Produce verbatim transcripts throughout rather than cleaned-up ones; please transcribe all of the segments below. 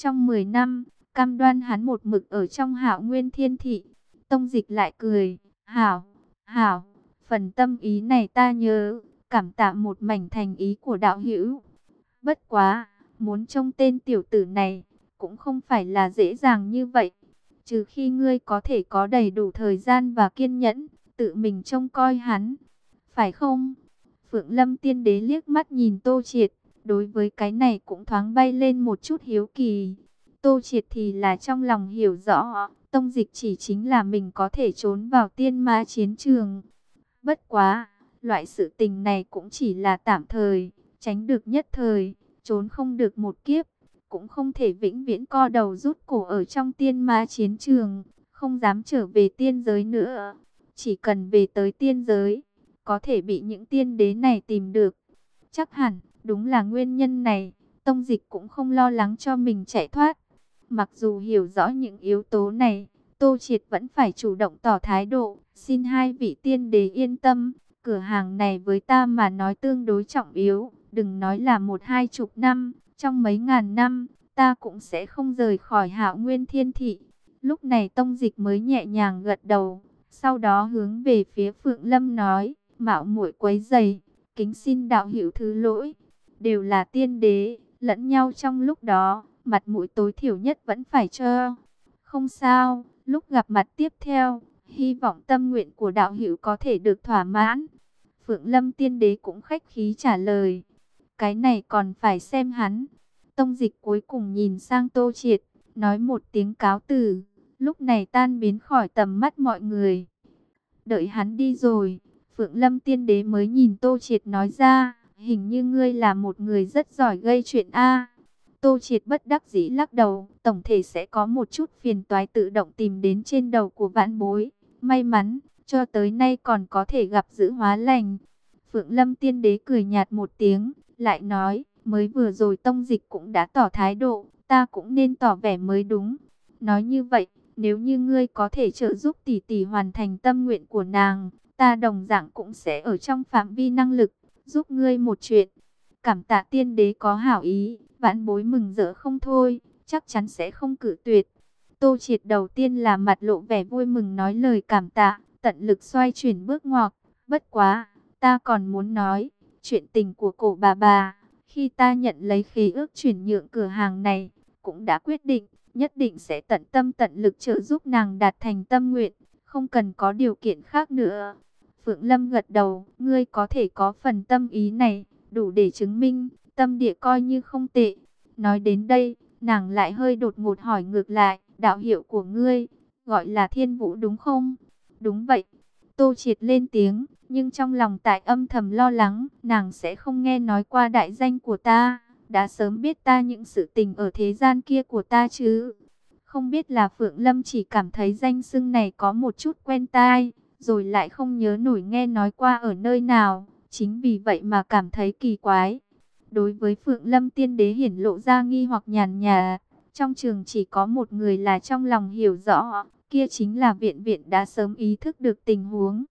Trong mười năm, cam đoan hắn một mực ở trong Hạo Nguyên Thiên Thị. Tông Dịch lại cười, hảo, hảo, phần tâm ý này ta nhớ, cảm tạ một mảnh thành ý của đạo hữu. Bất quá, muốn trông tên tiểu tử này, cũng không phải là dễ dàng như vậy. Trừ khi ngươi có thể có đầy đủ thời gian và kiên nhẫn, tự mình trông coi hắn. Phải không? Phượng Lâm Tiên Đế liếc mắt nhìn Tô Triệt, đối với cái này cũng thoáng bay lên một chút hiếu kỳ. Tô Triệt thì là trong lòng hiểu rõ, Tông Dịch chỉ chính là mình có thể trốn vào tiên ma chiến trường. Bất quá, loại sự tình này cũng chỉ là tạm thời, tránh được nhất thời, trốn không được một kiếp, cũng không thể vĩnh viễn co đầu rút cổ ở trong tiên ma chiến trường, không dám trở về tiên giới nữa. Chỉ cần về tới tiên giới, có thể bị những tiên đế này tìm được. Chắc hẳn, đúng là nguyên nhân này, Tông Dịch cũng không lo lắng cho mình chạy thoát. Mặc dù hiểu rõ những yếu tố này, Tô Triệt vẫn phải chủ động tỏ thái độ, xin hai vị tiên đế yên tâm, cửa hàng này với ta mà nói tương đối trọng yếu, đừng nói là một hai chục năm, trong mấy ngàn năm, ta cũng sẽ không rời khỏi Hạo Nguyên Thiên Thị. Lúc này Tông Dịch mới nhẹ nhàng gật đầu, sau đó hướng về phía Phượng Lâm nói, mạo muội quấy rầy, kính xin đạo hữu thứ lỗi, đều là tiên đế, lẫn nhau trong lúc đó, mặt mũi tối thiểu nhất vẫn phải cho. Không sao, lúc gặp mặt tiếp theo, hy vọng tâm nguyện của đạo hữu có thể được thỏa mãn. Phượng Lâm Tiên Đế cũng khách khí trả lời, cái này còn phải xem hắn. Tông Dịch cuối cùng nhìn sang Tô Triệt, nói một tiếng cáo từ, lúc này tan biến khỏi tầm mắt mọi người. Đợi hắn đi rồi, Phượng Lâm Tiên Đế mới nhìn Tô Triệt nói ra, hình như ngươi là một người rất giỏi gây chuyện a. Tô Triệt bất đắc dĩ lắc đầu, tổng thể sẽ có một chút phiền toái tự động tìm đến trên đầu của vãn bối. May mắn, cho tới nay còn có thể gặp giữ hóa lành. Phượng Lâm Tiên Đế cười nhạt một tiếng, lại nói, mới vừa rồi Tông Dịch cũng đã tỏ thái độ, ta cũng nên tỏ vẻ mới đúng. Nói như vậy, nếu như ngươi có thể trợ giúp tỷ tỷ hoàn thành tâm nguyện của nàng, ta đồng dạng cũng sẽ ở trong phạm vi năng lực, giúp ngươi một chuyện. Cảm tạ tiên đế có hảo ý, vãn bối mừng rỡ không thôi, chắc chắn sẽ không cự tuyệt. Tô Triệt đầu tiên là mặt lộ vẻ vui mừng nói lời cảm tạ, tận lực xoay chuyển bước ngoặt. Bất quá, ta còn muốn nói, chuyện tình của cổ bà bà, khi ta nhận lấy khế ước chuyển nhượng cửa hàng này, cũng đã quyết định, nhất định sẽ tận tâm tận lực trợ giúp nàng đạt thành tâm nguyện, không cần có điều kiện khác nữa. Phượng Lâm gật đầu, ngươi có thể có phần tâm ý này, đủ để chứng minh, tâm địa coi như không tệ. Nói đến đây, nàng lại hơi đột ngột hỏi ngược lại, đạo hiệu của ngươi, gọi là Thiên Vũ đúng không? Đúng vậy. Tô Triệt lên tiếng, nhưng trong lòng tại âm thầm lo lắng, nàng sẽ không nghe nói qua đại danh của ta, đã sớm biết ta những sự tình ở thế gian kia của ta chứ. Không biết là Phượng Lâm chỉ cảm thấy danh xưng này có một chút quen tai, rồi lại không nhớ nổi nghe nói qua ở nơi nào, chính vì vậy mà cảm thấy kỳ quái. Đối với Phượng Lâm Tiên Đế hiển lộ ra nghi hoặc nhàn nhạt, trong trường chỉ có một người là trong lòng hiểu rõ, kia chính là Viện Viện đã sớm ý thức được tình huống.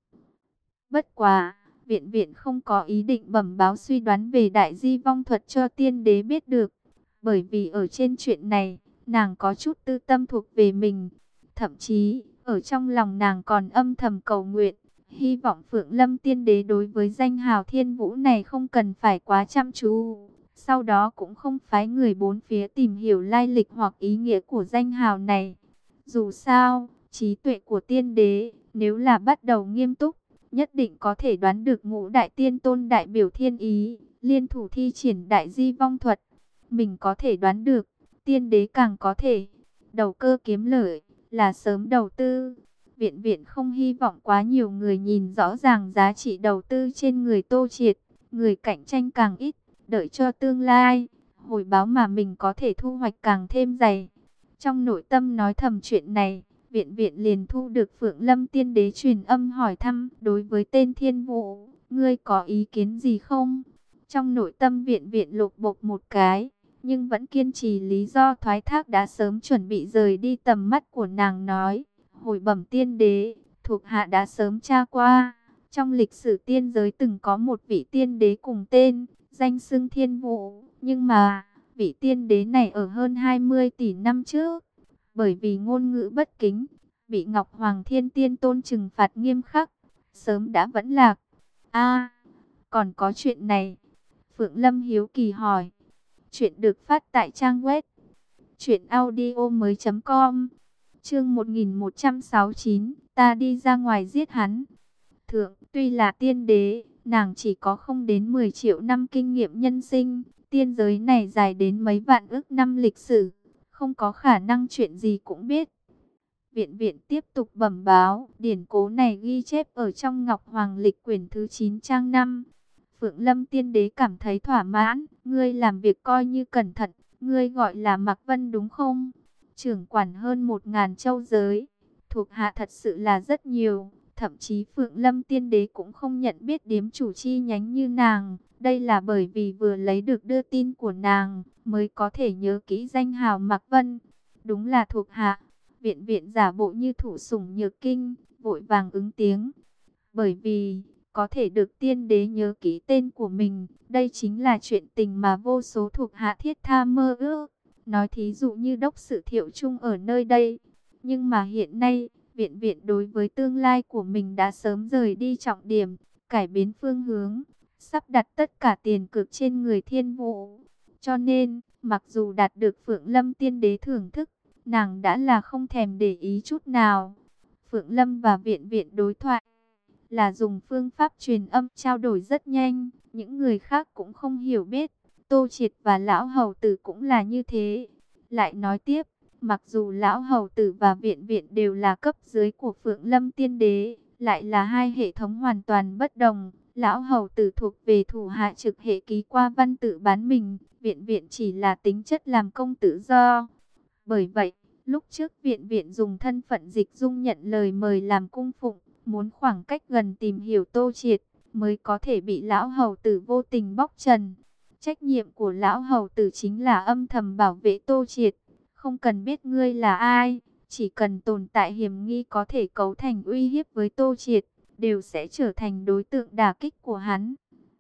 Bất quá, Viện Viện không có ý định bẩm báo suy đoán về đại di vong thuật cho tiên đế biết được, bởi vì ở trên chuyện này, nàng có chút tư tâm thuộc về mình. Thậm chí, ở trong lòng nàng còn âm thầm cầu nguyện, hy vọng Phượng Lâm Tiên Đế đối với danh hào Thiên Vũ này không cần phải quá chăm chú. Sau đó cũng không phái người bốn phía tìm hiểu lai lịch hoặc ý nghĩa của danh hào này. Dù sao, trí tuệ của tiên đế, nếu là bắt đầu nghiêm túc, nhất định có thể đoán được ngũ đại tiên tôn đại biểu thiên ý, liên thủ thi triển đại di vong thuật. Mình có thể đoán được, tiên đế càng có thể. Đầu cơ kiếm lợi, là sớm đầu tư. Viện Viện không hy vọng quá nhiều người nhìn rõ ràng giá trị đầu tư trên người Tô Triệt. Người cạnh tranh càng ít, đợi cho tương lai, hồi báo mà mình có thể thu hoạch càng thêm dày. Trong nội tâm nói thầm chuyện này, Viện Viện liền thu được Phượng Lâm Tiên Đế truyền âm hỏi thăm, đối với tên Thiên Vũ, ngươi có ý kiến gì không? Trong nội tâm Viện Viện lục bộc một cái, nhưng vẫn kiên trì lý do thoái thác đã sớm chuẩn bị rời đi tầm mắt của nàng nói, hồi bẩm tiên đế, thuộc hạ đã sớm tra qua, trong lịch sử tiên giới từng có một vị tiên đế cùng tên, danh xưng Thiên Vũ, nhưng mà vị tiên đế này ở hơn hai mươi tỷ năm trước, bởi vì ngôn ngữ bất kính, bị Ngọc Hoàng Thiên Tiên Tôn trừng phạt nghiêm khắc, sớm đã vẫn lạc. A, còn có chuyện này. Phượng Lâm hiếu kỳ hỏi. Chuyện được phát tại trang web truyện audio mới chấm com. Chương một nghìn một trăm sáu mươi chín, ta đi ra ngoài giết hắn. Thượng, tuy là tiên đế, nàng chỉ có không đến mười triệu năm kinh nghiệm nhân sinh, tiên giới này dài đến mấy vạn ước năm lịch sử, không có khả năng chuyện gì cũng biết. Viện viện tiếp tục bẩm báo, điển cố này ghi chép ở trong Ngọc Hoàng lịch quyển thứ chín trang năm. Phượng Lâm tiên đế cảm thấy thỏa mãn, ngươi làm việc coi như cẩn thận, ngươi gọi là Mạc Vân đúng không? Trưởng quản hơn một ngàn châu giới, thuộc hạ thật sự là rất nhiều, thậm chí Phượng Lâm tiên đế cũng không nhận biết điếm chủ chi nhánh như nàng, đây là bởi vì vừa lấy được đưa tin của nàng, mới có thể nhớ kỹ danh hào Mạc Vân. Đúng là thuộc hạ. Viện viện giả bộ như thủ sủng nhược kinh, vội vàng ứng tiếng. Bởi vì, có thể được tiên đế nhớ kỹ tên của mình, đây chính là chuyện tình mà vô số thuộc hạ thiết tha mơ ước. Nói thí dụ như đốc sự Thiệu Trung ở nơi đây. Nhưng mà hiện nay, viện viện đối với tương lai của mình đã sớm rời đi trọng điểm, cải biến phương hướng, sắp đặt tất cả tiền cực trên người Thiên Vũ. Cho nên, mặc dù đạt được Phượng Lâm tiên đế thưởng thức, nàng đã là không thèm để ý chút nào. Phượng Lâm và viện viện đối thoại là dùng phương pháp truyền âm trao đổi rất nhanh, những người khác cũng không hiểu biết. Tô Triệt và Lão Hầu Tử cũng là như thế. Lại nói tiếp, mặc dù Lão Hầu Tử và viện viện đều là cấp dưới của Phượng Lâm tiên đế, lại là hai hệ thống hoàn toàn bất đồng. Lão Hầu Tử thuộc về thủ hạ trực hệ ký qua văn tự bán mình, viện viện chỉ là tính chất làm công tự do. Bởi vậy, lúc trước viện viện dùng thân phận dịch dung nhận lời mời làm cung phụng, muốn khoảng cách gần tìm hiểu Tô Triệt, mới có thể bị Lão Hầu Tử vô tình bóc trần. Trách nhiệm của Lão Hầu Tử chính là âm thầm bảo vệ Tô Triệt, không cần biết ngươi là ai, chỉ cần tồn tại hiểm nghi có thể cấu thành uy hiếp với Tô Triệt, đều sẽ trở thành đối tượng đả kích của hắn.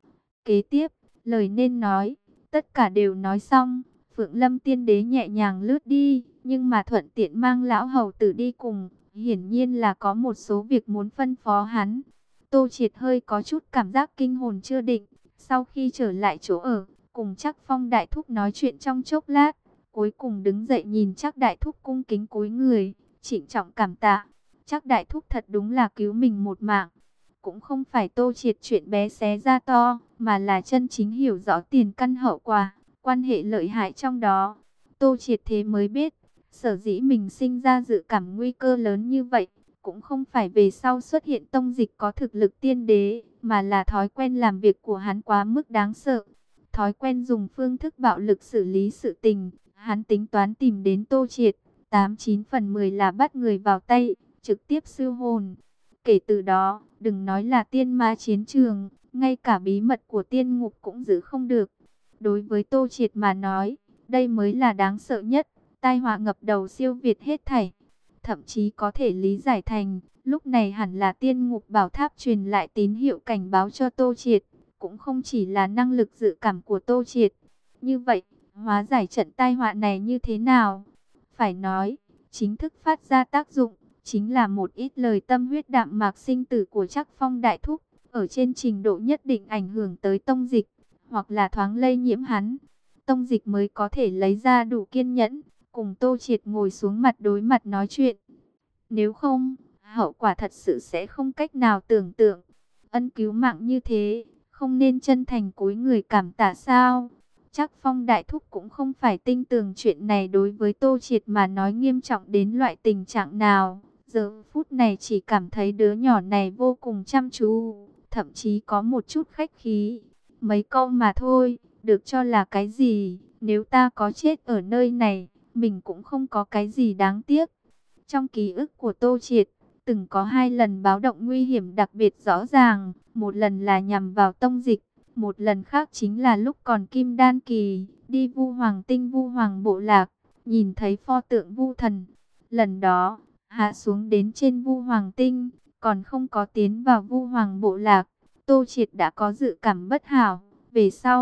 Kế tiếp, lời nên nói, tất cả đều nói xong. Phượng Lâm tiên đế nhẹ nhàng lướt đi, nhưng mà thuận tiện mang Lão Hầu Tử đi cùng, hiển nhiên là có một số việc muốn phân phó hắn. Tô Triệt hơi có chút cảm giác kinh hồn chưa định, sau khi trở lại chỗ ở, cùng Trác Phong đại thúc nói chuyện trong chốc lát, cuối cùng đứng dậy nhìn Trác đại thúc cung kính cúi người, trịnh trọng cảm tạ. Trác đại thúc thật đúng là cứu mình một mạng. Cũng không phải Tô Triệt chuyện bé xé ra to, mà là chân chính hiểu rõ tiền căn hậu quả, quan hệ lợi hại trong đó. Tô Triệt thế mới biết, sở dĩ mình sinh ra dự cảm nguy cơ lớn như vậy, cũng không phải về sau xuất hiện tông dịch có thực lực tiên đế, mà là thói quen làm việc của hắn quá mức đáng sợ. Thói quen dùng phương thức bạo lực xử lý sự tình, hắn tính toán tìm đến Tô Triệt, tám chín phần mười là bắt người vào tay, trực tiếp siêu hồn. Kể từ đó, đừng nói là tiên ma chiến trường, ngay cả bí mật của tiên ngục cũng giữ không được. Đối với Tô Triệt mà nói, đây mới là đáng sợ nhất, tai họa ngập đầu siêu việt hết thảy. Thậm chí có thể lý giải thành, lúc này hẳn là tiên ngục bảo tháp truyền lại tín hiệu cảnh báo cho Tô Triệt, cũng không chỉ là năng lực dự cảm của Tô Triệt. Như vậy, hóa giải trận tai họa này như thế nào? Phải nói, chính thức phát ra tác dụng, chính là một ít lời tâm huyết đạm mạc sinh tử của Trác Phong đại thúc, ở trên trình độ nhất định ảnh hưởng tới tông dịch, hoặc là thoáng lây nhiễm hắn. Tông dịch mới có thể lấy ra đủ kiên nhẫn, cùng Tô Triệt ngồi xuống mặt đối mặt nói chuyện. Nếu không, hậu quả thật sự sẽ không cách nào tưởng tượng. Ân cứu mạng như thế, không nên chân thành cúi người cảm tạ sao? Trác Phong đại thúc cũng không phải tin tưởng chuyện này đối với Tô Triệt mà nói nghiêm trọng đến loại tình trạng nào. Giờ phút này chỉ cảm thấy đứa nhỏ này vô cùng chăm chú, thậm chí có một chút khách khí. Mấy câu mà thôi, được cho là cái gì? Nếu ta có chết ở nơi này, mình cũng không có cái gì đáng tiếc. Trong ký ức của Tô Triệt, từng có hai lần báo động nguy hiểm đặc biệt rõ ràng. Một lần là nhằm vào tông dịch, một lần khác chính là lúc còn Kim Đan Kỳ, đi Vu Hoàng Tinh Vu Hoàng bộ lạc, nhìn thấy pho tượng Vu Thần. Lần đó, hạ xuống đến trên Vu Hoàng Tinh, còn không có tiến vào Vu Hoàng bộ lạc. Tô Triệt đã có dự cảm bất hảo. Về sau,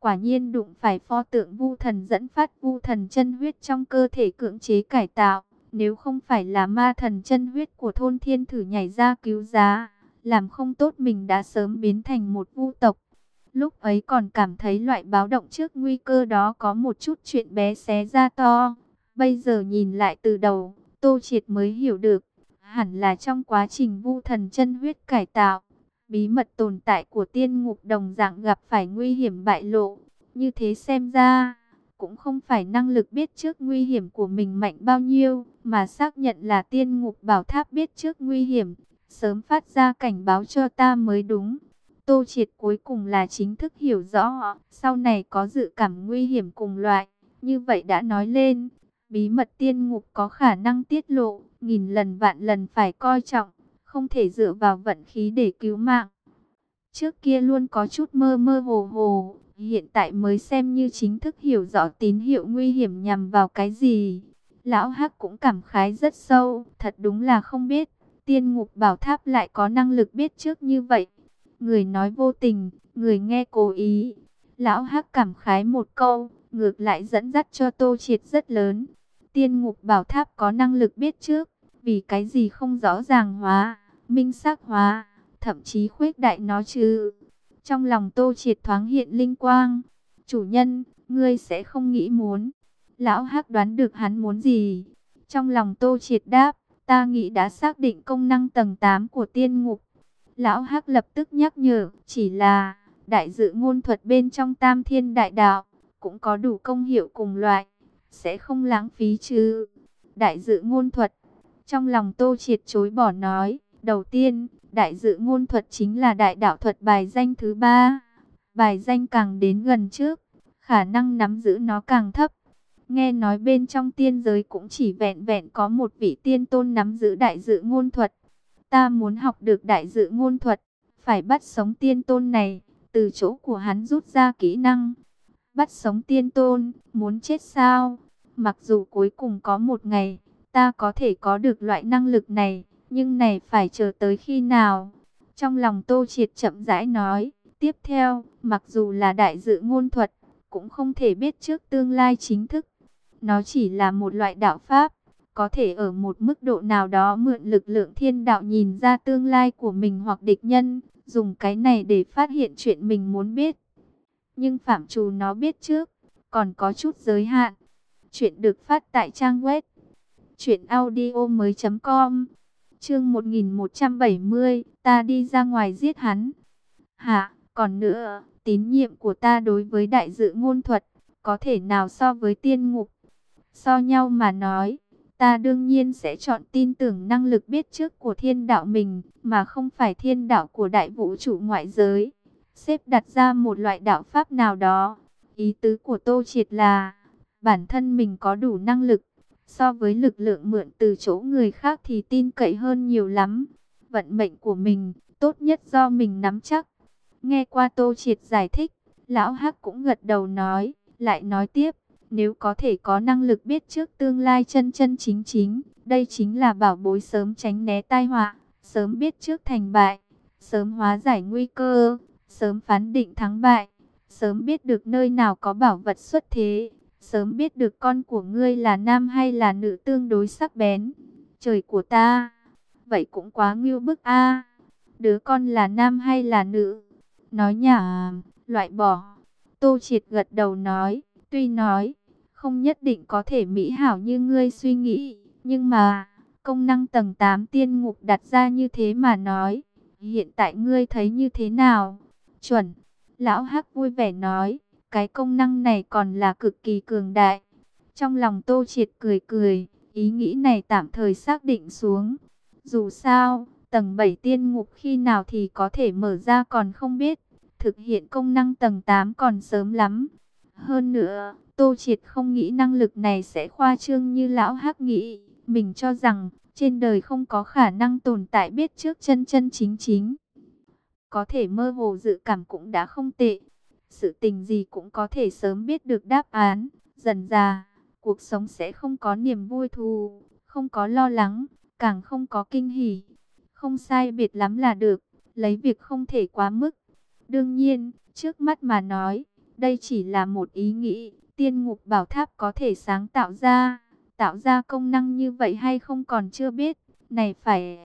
Quả nhiên đụng phải pho tượng vu thần dẫn phát vu thần chân huyết trong cơ thể cưỡng chế cải tạo. Nếu không phải là ma thần chân huyết của thôn thiên thử nhảy ra cứu giá, làm không tốt mình đã sớm biến thành một vu tộc. Lúc ấy còn cảm thấy loại báo động trước nguy cơ đó có một chút chuyện bé xé ra to. Bây giờ nhìn lại từ đầu, Tô Triệt mới hiểu được, hẳn là trong quá trình vu thần chân huyết cải tạo, bí mật tồn tại của tiên ngục đồng dạng gặp phải nguy hiểm bại lộ. Như thế xem ra, cũng không phải năng lực biết trước nguy hiểm của mình mạnh bao nhiêu, mà xác nhận là tiên ngục bảo tháp biết trước nguy hiểm, sớm phát ra cảnh báo cho ta mới đúng. Tô Triệt cuối cùng là chính thức hiểu rõ, sau này có dự cảm nguy hiểm cùng loại, như vậy đã nói lên, bí mật tiên ngục có khả năng tiết lộ, nghìn lần vạn lần phải coi trọng, không thể dựa vào vận khí để cứu mạng. Trước kia luôn có chút mơ mơ hồ hồ, hiện tại mới xem như chính thức hiểu rõ tín hiệu nguy hiểm nhằm vào cái gì. Lão Hắc cũng cảm khái rất sâu, thật đúng là không biết, tiên ngục bảo tháp lại có năng lực biết trước như vậy. Người nói vô tình, người nghe cố ý. Lão Hắc cảm khái một câu, ngược lại dẫn dắt cho Tô Triệt rất lớn. Tiên ngục bảo tháp có năng lực biết trước, vì cái gì không rõ ràng hóa, minh xác hóa, thậm chí khuếch đại nó chứ. Trong lòng Tô Triệt thoáng hiện linh quang. Chủ nhân, ngươi sẽ không nghĩ muốn. Lão Hắc đoán được hắn muốn gì. Trong lòng Tô Triệt đáp, ta nghĩ đã xác định công năng tầng tám của tiên ngục. Lão Hắc lập tức nhắc nhở, chỉ là đại dự ngôn thuật bên trong Tam Thiên Đại Đạo cũng có đủ công hiệu cùng loại, sẽ không lãng phí chứ. Đại dự ngôn thuật. Trong lòng Tô Triệt chối bỏ nói, đầu tiên, đại dự ngôn thuật chính là đại đạo thuật bài danh thứ ba. Bài danh càng đến gần trước, khả năng nắm giữ nó càng thấp. Nghe nói bên trong tiên giới cũng chỉ vẹn vẹn có một vị tiên tôn nắm giữ đại dự ngôn thuật. Ta muốn học được đại dự ngôn thuật, phải bắt sống tiên tôn này, từ chỗ của hắn rút ra kỹ năng. Bắt sống tiên tôn, muốn chết sao? Mặc dù cuối cùng có một ngày, ta có thể có được loại năng lực này, nhưng này phải chờ tới khi nào? Trong lòng Tô Triệt chậm rãi nói, tiếp theo, mặc dù là đại dự ngôn thuật, cũng không thể biết trước tương lai chính thức. Nó chỉ là một loại đạo pháp, có thể ở một mức độ nào đó mượn lực lượng thiên đạo nhìn ra tương lai của mình hoặc địch nhân, dùng cái này để phát hiện chuyện mình muốn biết. Nhưng phạm trù nó biết trước, còn có chút giới hạn. Chuyện được phát tại trang web truyện audio mới chấm com. Chương một nghìn một trăm bảy mươi, ta đi ra ngoài giết hắn. Hả, còn nữa, tín nhiệm của ta đối với đại dự ngôn thuật, có thể nào so với tiên ngục? So nhau mà nói, ta đương nhiên sẽ chọn tin tưởng năng lực biết trước của thiên đạo mình, mà không phải thiên đạo của đại vũ trụ ngoại giới. Xếp đặt ra một loại đạo pháp nào đó. Ý tứ của Tô Triệt là, bản thân mình có đủ năng lực, so với lực lượng mượn từ chỗ người khác thì tin cậy hơn nhiều lắm. Vận mệnh của mình, tốt nhất do mình nắm chắc. Nghe qua Tô Triệt giải thích, Lão Hắc cũng gật đầu nói, lại nói tiếp, nếu có thể có năng lực biết trước tương lai chân chân chính chính, đây chính là bảo bối sớm tránh né tai họa, sớm biết trước thành bại, sớm hóa giải nguy cơ, sớm phán định thắng bại, sớm biết được nơi nào có bảo vật xuất thế, sớm biết được con của ngươi là nam hay là nữ tương đối sắc bén. Trời của ta, vậy cũng quá ngưu bức a. Đứa con là nam hay là nữ? Nói nhảm, loại bỏ. Tô Triệt gật đầu nói, tuy nói, không nhất định có thể mỹ hảo như ngươi suy nghĩ, nhưng mà, công năng tầng tám tiên ngục đặt ra như thế mà nói, hiện tại ngươi thấy như thế nào? Chuẩn. Lão Hắc vui vẻ nói, cái công năng này còn là cực kỳ cường đại. Trong lòng Tô Triệt cười cười, ý nghĩ này tạm thời xác định xuống. Dù sao, tầng bảy tiên ngục khi nào thì có thể mở ra còn không biết. Thực hiện công năng tầng tám còn sớm lắm. Hơn nữa, Tô Triệt không nghĩ năng lực này sẽ khoa trương như Lão Hắc nghĩ. Mình cho rằng, trên đời không có khả năng tồn tại biết trước chân chân chính chính. Có thể mơ hồ dự cảm cũng đã không tệ. Sự tình gì cũng có thể sớm biết được đáp án. Dần dà, cuộc sống sẽ không có niềm vui thù, không có lo lắng, càng không có kinh hỉ. Không sai biệt lắm là được, lấy việc không thể quá mức. Đương nhiên, trước mắt mà nói, Đây chỉ là một ý nghĩ, tiên ngục bảo tháp có thể sáng tạo ra, tạo ra công năng như vậy hay không còn chưa biết, này phải...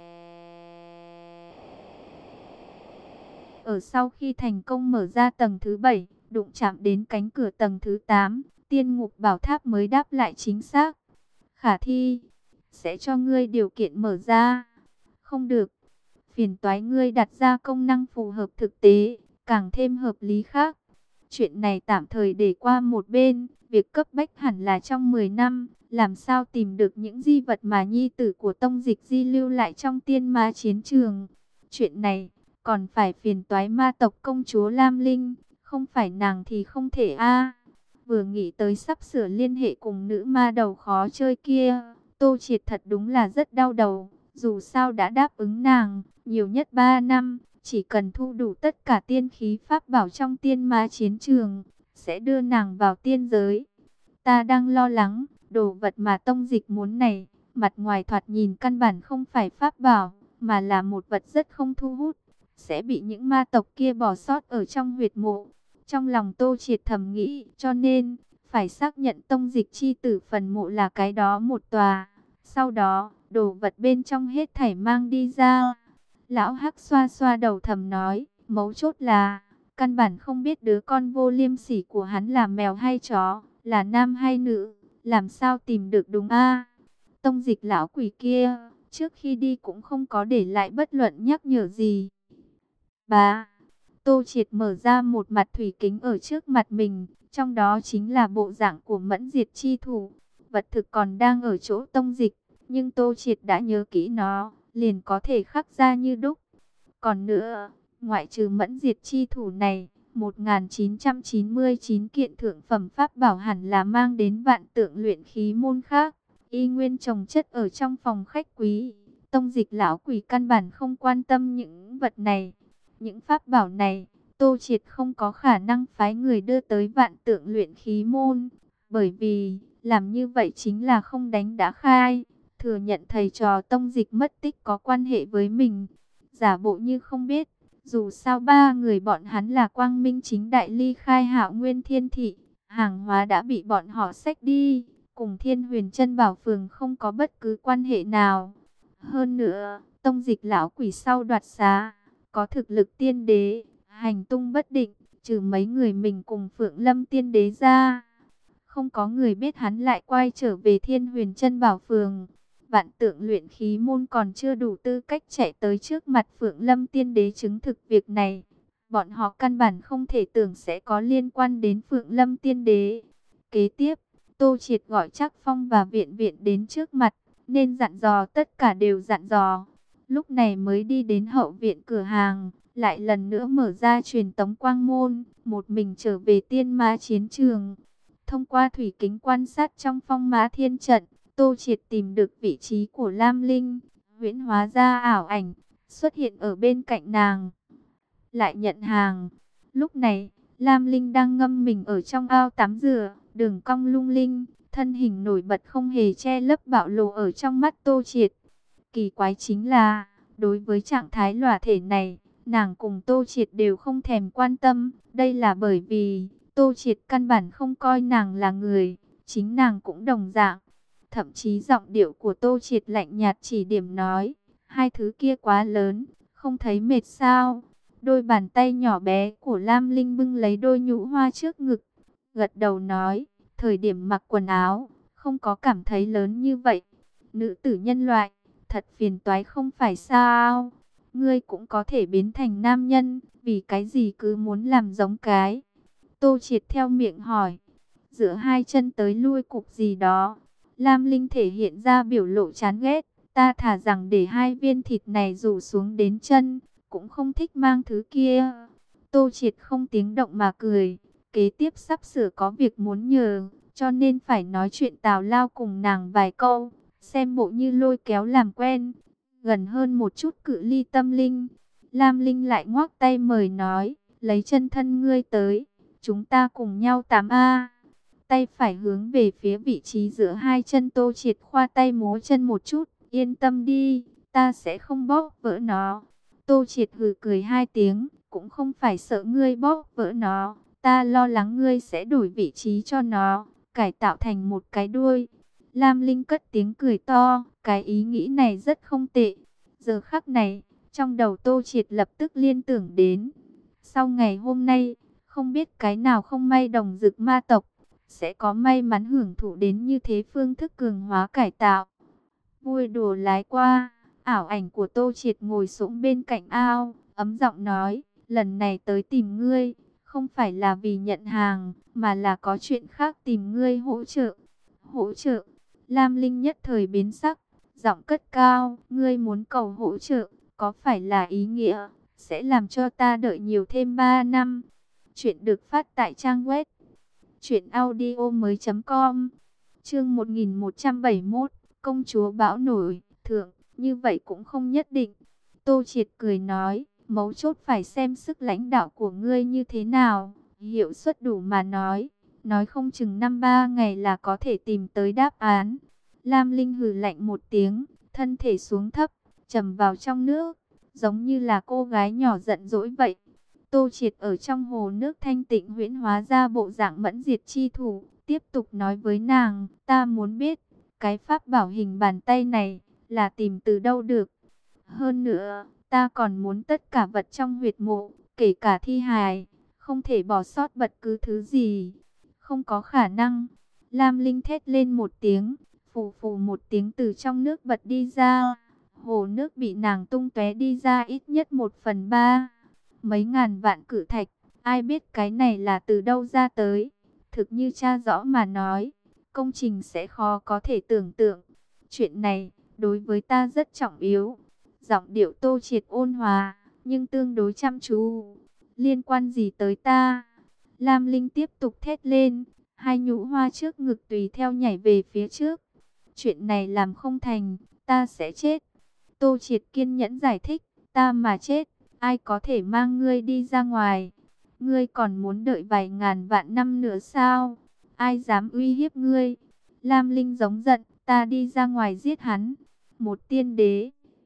Ở sau khi thành công mở ra tầng thứ bảy, đụng chạm đến cánh cửa tầng thứ tám, tiên ngục bảo tháp mới đáp lại chính xác. Khả thi, sẽ cho ngươi điều kiện mở ra. Không được, phiền toái ngươi đặt ra công năng phù hợp thực tế, càng thêm hợp lý khác. Chuyện này tạm thời để qua một bên, việc cấp bách hẳn là trong mười năm, làm sao tìm được những di vật mà nhi tử của Tông Dịch Di lưu lại trong tiên ma chiến trường. Chuyện này còn phải phiền toái ma tộc công chúa Lam Linh, không phải nàng thì không thể a. Vừa nghĩ tới sắp sửa liên hệ cùng nữ ma đầu khó chơi kia, Tô Triệt thật đúng là rất đau đầu. Dù sao đã đáp ứng nàng, nhiều nhất ba năm, chỉ cần thu đủ tất cả tiên khí pháp bảo trong tiên ma chiến trường, sẽ đưa nàng vào tiên giới. Ta đang lo lắng, đồ vật mà Tông Dịch muốn này, mặt ngoài thoạt nhìn căn bản không phải pháp bảo, mà là một vật rất không thu hút, sẽ bị những ma tộc kia bỏ sót ở trong huyệt mộ. Trong lòng Tô Triệt thầm nghĩ, cho nên, phải xác nhận Tông Dịch chi tử phần mộ là cái đó một tòa. Sau đó, đồ vật bên trong hết thảy mang đi ra. Lão Hắc xoa xoa đầu thầm nói, mấu chốt là, căn bản không biết đứa con vô liêm sỉ của hắn là mèo hay chó, là nam hay nữ, làm sao tìm được đúng a? Tông Dịch lão quỷ kia, trước khi đi cũng không có để lại bất luận nhắc nhở gì. Bà, Tô Triệt mở ra một mặt thủy kính ở trước mặt mình, trong đó chính là bộ dạng của Mẫn Diệt chi thủ. Vật thực còn đang ở chỗ Tông Dịch, nhưng Tô Triệt đã nhớ kỹ nó, liền có thể khắc ra như đúc. Còn nữa, ngoại trừ Mẫn Diệt chi thủ này, một nghìn chín trăm chín mươi chín kiện thượng phẩm pháp bảo hẳn là mang đến vạn tượng luyện khí môn khác, y nguyên trồng chất ở trong phòng khách quý. Tông Dịch lão quỷ căn bản không quan tâm những vật này. Những pháp bảo này, Tô Triệt không có khả năng phái người đưa tới vạn tượng luyện khí môn, bởi vì làm như vậy chính là không đánh đã khai, thừa nhận thầy trò Tông Dịch mất tích có quan hệ với mình, giả bộ như không biết. Dù sao ba người bọn hắn là quang minh chính đại ly khai Hạo Nguyên Thiên Thị, hàng hóa đã bị bọn họ xách đi, cùng Thiên Huyền Chân Bảo Phường không có bất cứ quan hệ nào. Hơn nữa, Tông Dịch lão quỷ sau đoạt xá, có thực lực tiên đế, hành tung bất định, trừ mấy người mình cùng Phượng Lâm tiên đế ra, không có người biết hắn lại quay trở về Thiên Huyền Chân Bảo Phường. Vạn tượng luyện khí môn còn chưa đủ tư cách chạy tới trước mặt Phượng Lâm tiên đế chứng thực việc này. Bọn họ căn bản không thể tưởng sẽ có liên quan đến Phượng Lâm tiên đế. Kế tiếp, Tô Triệt gọi Trác Phong và Viện Viện đến trước mặt, nên dặn dò tất cả đều dặn dò. Lúc này mới đi đến hậu viện cửa hàng, lại lần nữa mở ra truyền tống quang môn, một mình trở về tiên ma chiến trường. Thông qua thủy kính quan sát trong phong mã thiên trận, Tô Triệt tìm được vị trí của Lam Linh, huyễn hóa ra ảo ảnh, xuất hiện ở bên cạnh nàng. Lại nhận hàng. Lúc này, Lam Linh đang ngâm mình ở trong ao tắm rửa, đường cong lung linh, thân hình nổi bật không hề che lấp bạo lộ ở trong mắt Tô Triệt. Kỳ quái chính là, đối với trạng thái lỏa thể này, nàng cùng Tô Triệt đều không thèm quan tâm. Đây là bởi vì Tô Triệt căn bản không coi nàng là người, chính nàng cũng đồng dạng. Thậm chí giọng điệu của Tô Triệt lạnh nhạt chỉ điểm nói, hai thứ kia quá lớn, không thấy mệt sao? Đôi bàn tay nhỏ bé của Lam Linh bưng lấy đôi nhũ hoa trước ngực, gật đầu nói, thời điểm mặc quần áo, không có cảm thấy lớn như vậy. Nữ tử nhân loại, thật phiền toái không phải sao? Ngươi cũng có thể biến thành nam nhân, vì cái gì cứ muốn làm giống cái? Tô Triệt theo miệng hỏi, giữa hai chân tới lui cục gì đó. Lam Linh thể hiện ra biểu lộ chán ghét, ta thả rằng để hai viên thịt này rủ xuống đến chân, cũng không thích mang thứ kia. Tô Triệt không tiếng động mà cười, kế tiếp sắp sửa có việc muốn nhờ, cho nên phải nói chuyện tào lao cùng nàng vài câu, xem bộ như lôi kéo làm quen, gần hơn một chút cự ly tâm linh. Lam Linh lại ngoác tay mời nói, lấy chân thân ngươi tới, chúng ta cùng nhau tắm a. Tay phải hướng về phía vị trí giữa hai chân Tô Triệt khoa tay múa chân một chút, yên tâm đi, ta sẽ không bóp vỡ nó. Tô Triệt hừ cười hai tiếng, cũng không phải sợ ngươi bóp vỡ nó, Ta lo lắng ngươi sẽ đổi vị trí cho nó, cải tạo thành một cái đuôi. Lam Linh cất tiếng cười to, cái ý nghĩ này rất không tệ. Giờ khắc này, trong đầu Tô Triệt lập tức liên tưởng đến. Sau ngày hôm nay, không biết cái nào không may đồng dực ma tộc, sẽ có may mắn hưởng thụ đến như thế phương thức cường hóa cải tạo. Vui đùa lái qua, ảo ảnh của Tô Triệt ngồi xổm bên cạnh ao, ấm giọng nói, lần này tới tìm ngươi, không phải là vì nhận hàng, mà là có chuyện khác tìm ngươi hỗ trợ. Hỗ trợ? Lam Linh nhất thời biến sắc, giọng cất cao, ngươi muốn cầu hỗ trợ, có phải là ý nghĩa, sẽ làm cho ta đợi nhiều thêm ba năm. Chuyện được phát tại trang web truyện audio mới chấm com. Chương một nghìn một trăm bảy mươi mốt, công chúa bão nổi, thượng, như vậy cũng không nhất định. Tô Triệt cười nói, mấu chốt phải xem sức lãnh đạo của ngươi như thế nào, hiệu suất đủ mà nói, nói không chừng năm ba ngày là có thể tìm tới đáp án. Lam Linh hừ lạnh một tiếng, thân thể xuống thấp, trầm vào trong nước, giống như là cô gái nhỏ giận dỗi vậy. Tô Triệt ở trong hồ nước thanh tịnh huyễn hóa ra bộ dạng mẫn diệt chi thủ, tiếp tục nói với nàng, ta muốn biết, cái pháp bảo hình bàn tay này, là tìm từ đâu được. Hơn nữa, ta còn muốn tất cả vật trong huyệt mộ, kể cả thi hài, không thể bỏ sót bất cứ thứ gì. Không có khả năng. Lam Linh thét lên một tiếng, phù phù một tiếng từ trong nước bật đi ra. Hồ nước bị nàng tung tóe đi ra ít nhất một phần ba. Mấy ngàn vạn cự thạch, ai biết cái này là từ đâu ra tới. Thực như cha rõ mà nói, công trình sẽ khó có thể tưởng tượng. Chuyện này, đối với ta rất trọng yếu. Giọng điệu Tô Triệt ôn hòa, nhưng tương đối chăm chú. Liên quan gì tới ta? Lam Linh tiếp tục thét lên, hai nhũ hoa trước ngực tùy theo nhảy về phía trước. Chuyện này làm không thành, ta sẽ chết. Tô Triệt kiên nhẫn giải thích, ta mà chết, ai có thể mang ngươi đi ra ngoài? Ngươi còn muốn đợi vài ngàn vạn năm nữa sao? Ai dám uy hiếp ngươi? Lam Linh giống giận, ta đi ra ngoài giết hắn. Một tiên đế.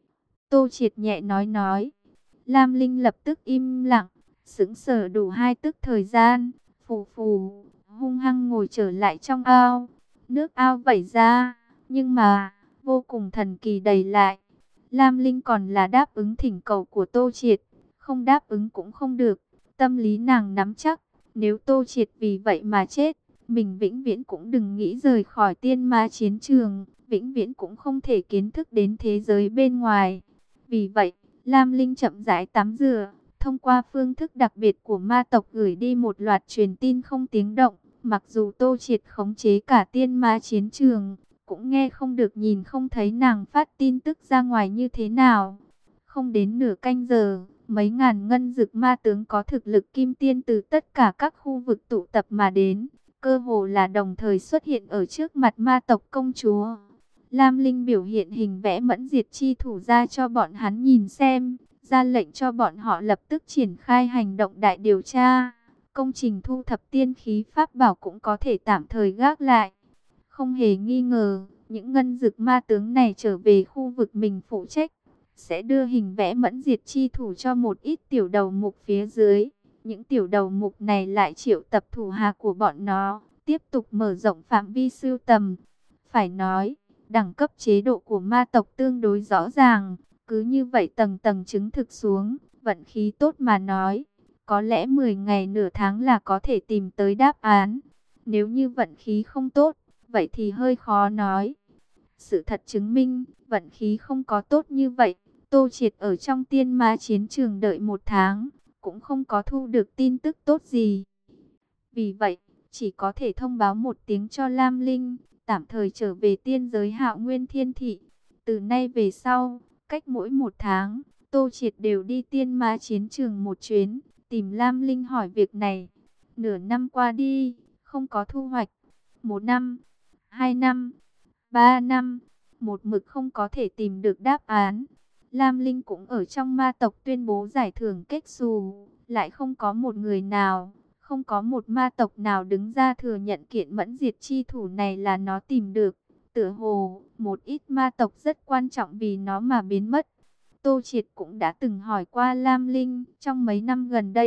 Tô Triệt nhẹ nói nói. Lam Linh lập tức im lặng, sững sờ đủ hai tức thời gian. Phù phù, hung hăng ngồi trở lại trong ao. Nước ao vẩy ra, nhưng mà, vô cùng thần kỳ đầy lại. Lam Linh còn là đáp ứng thỉnh cầu của Tô Triệt, không đáp ứng cũng không được. Tâm lý nàng nắm chắc, nếu Tô Triệt vì vậy mà chết, mình vĩnh viễn cũng đừng nghĩ rời khỏi tiên ma chiến trường, vĩnh viễn cũng không thể kiến thức đến thế giới bên ngoài. Vì vậy, Lam Linh chậm rãi tắm rửa, thông qua phương thức đặc biệt của ma tộc gửi đi một loạt truyền tin không tiếng động. Mặc dù Tô Triệt khống chế cả tiên ma chiến trường, cũng nghe không được nhìn không thấy nàng phát tin tức ra ngoài như thế nào. Không đến nửa canh giờ, mấy ngàn ngân dực ma tướng có thực lực kim tiên từ tất cả các khu vực tụ tập mà đến, cơ hồ là đồng thời xuất hiện ở trước mặt ma tộc công chúa. Lam Linh biểu hiện hình vẽ mẫn diệt chi thủ ra cho bọn hắn nhìn xem, ra lệnh cho bọn họ lập tức triển khai hành động đại điều tra. Công trình thu thập tiên khí pháp bảo cũng có thể tạm thời gác lại. Không hề nghi ngờ, những ngân dực ma tướng này trở về khu vực mình phụ trách, sẽ đưa hình vẽ mẫn diệt chi thủ cho một ít tiểu đầu mục phía dưới. Những tiểu đầu mục này lại triệu tập thủ hạ của bọn nó, tiếp tục mở rộng phạm vi sưu tầm. Phải nói, đẳng cấp chế độ của ma tộc tương đối rõ ràng, cứ như vậy tầng tầng chứng thực xuống, vận khí tốt mà nói, có lẽ mười ngày nửa tháng là có thể tìm tới đáp án. Nếu như vận khí không tốt, vậy thì hơi khó nói. Sự thật chứng minh, vận khí không có tốt như vậy. Tô Triệt ở trong tiên ma chiến trường đợi một tháng, cũng không có thu được tin tức tốt gì. Vì vậy, chỉ có thể thông báo một tiếng cho Lam Linh, tạm thời trở về tiên giới Hạo Nguyên Thiên Thị. Từ nay về sau, cách mỗi một tháng, Tô Triệt đều đi tiên ma chiến trường một chuyến, tìm Lam Linh hỏi việc này. Nửa năm qua đi, không có thu hoạch. Một năm, hai năm, ba năm, một mực không có thể tìm được đáp án. Lam Linh cũng ở trong ma tộc tuyên bố giải thưởng kết xù, lại không có một người nào, không có một ma tộc nào đứng ra thừa nhận kiện mẫn diệt chi thủ này là nó tìm được. Tựa hồ, một ít ma tộc rất quan trọng vì nó mà biến mất. Tô Triệt cũng đã từng hỏi qua Lam Linh, trong mấy năm gần đây,